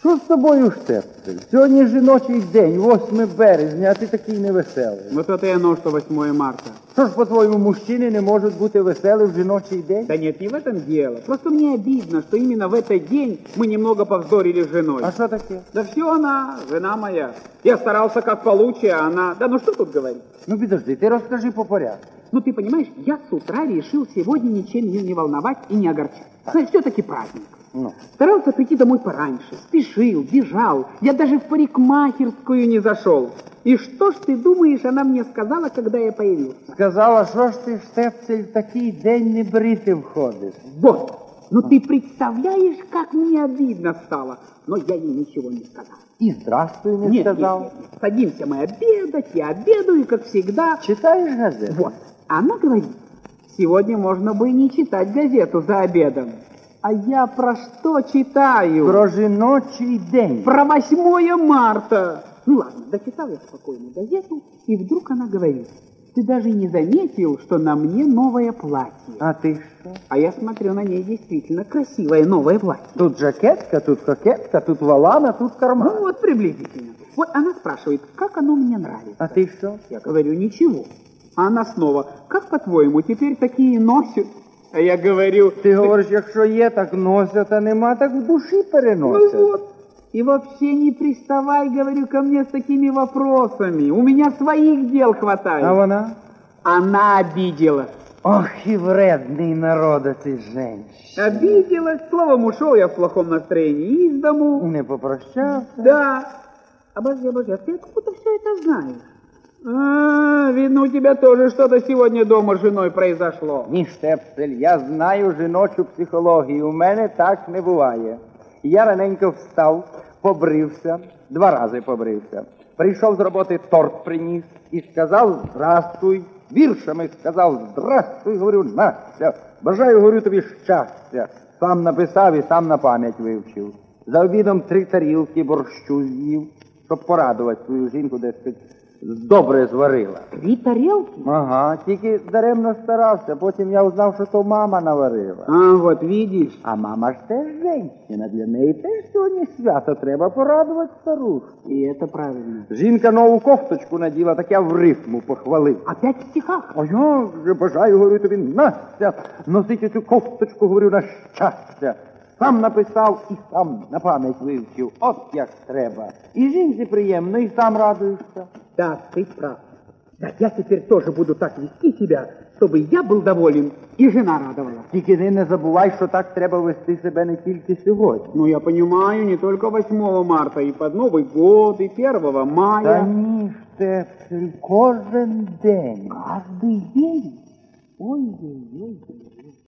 Що з тобою, Штепсель? Сьогодні жіночий день, 8 березня, а ти такий невеселий. Вот это и оно, что 8 марта. Що ж, по-твоєму, мужчини не можуть бути веселі в жіночий день? Да нет, не в этом дело. Просто мне обидно, что именно в этот день мы немного повздорили с женой. А що таке? Да все она, жена моя. Я старался как получше, а она... Да ну что тут говорить? Ну, підожди, ти розкажи по порядку. Ну ты понимаешь, я с утра решил сегодня ничем ее не волновать и не огорчать. Знаешь, все-таки праздник. Ну. Старался прийти домой пораньше, спешил, бежал. Я даже в парикмахерскую не зашел. И что ж ты думаешь, она мне сказала, когда я появился? Сказала, що ж ти, Штепсель, в такий день не бритим ходиш? Вот. Ну ты представляешь, как мне обидно стало. Но я ей ничего не сказал. І здрастуй не Нет, сказав. нет. Садимся мы обедать, я обедаю, как всегда. Читаєш газету? Вот. Она говорит, сегодня можно бы и не читать газету за обедом. А я про что читаю? Про жіночий день. Про 8 марта. Ну ладно, дочитал я спокойно газету, и вдруг она говорит, ты даже не заметил, что на мне новое платье. А ти що? А я смотрю, на ней действительно красивое новое платье. Тут жакетка, тут кокетка, тут волана, тут карман. Ну вот приблизительно. Вот она спрашивает, как оно мне нравится. А ти що? Я говорю, ничего. А она снова, как по-твоему, теперь такие носят? А я говорю... Ти говориш, якщо є, так носять, а нема, так в душі переносять. Ну вот. И вообще не приставай, говорю, ко мне с такими вопросами. У меня своих дел хватает. А вона? Она обиделась. Ох, і вредний народа ти женщина. Обиделась. Словом, ушел я в плохом настроении из дому. Не попрощався. Да. Обожди, а ты откуда все это знаешь? Видно, у тебя тоже что-то сегодня дома с женой произошло. Ні, Штепсель, я знаю жіночу психологію, у мене так не буває. Я раненько встав, побрився, 2 рази побрився. Прийшов з роботи, торт приніс і сказав «Здрастуй». Віршами сказав «Здрастуй», говорю, Настя, бажаю, говорю, тобі щастя. Сам написав і сам на пам'ять вивчив. За обідом 3 тарілки борщу з'їв, щоб порадувати свою жінку, дескать, добре зварила. 3 тарелки? Ага, тільки даремно старався, потім я узнав, що то мама наварила. А, вот видишь. А мама ж теж женщина, для неї теж сьогодні свято, треба порадувати старушку. И это правильно. Жінка нову кофточку наділа, так я в рифму похвалив. Опять в стихах? А я вже бажаю, говорю тобі, Настя, носити цю кофточку, говорю, на щастя. Сам написав і сам на пам'ять вивчив, от як треба. І жінці приємно, і сам радуєшся. Да, ты прав. Да, я теперь тоже буду так вести себя, чтобы я был доволен и жена радовалась. Тільки ти не забувай, що так треба вести себе не тільки сьогодні. Ну, я понимаю, не только 8 марта, и под Новый год, и 1 мая. Та ні, Штепсель, кожен день. Каждый день. Ой-ой-ой.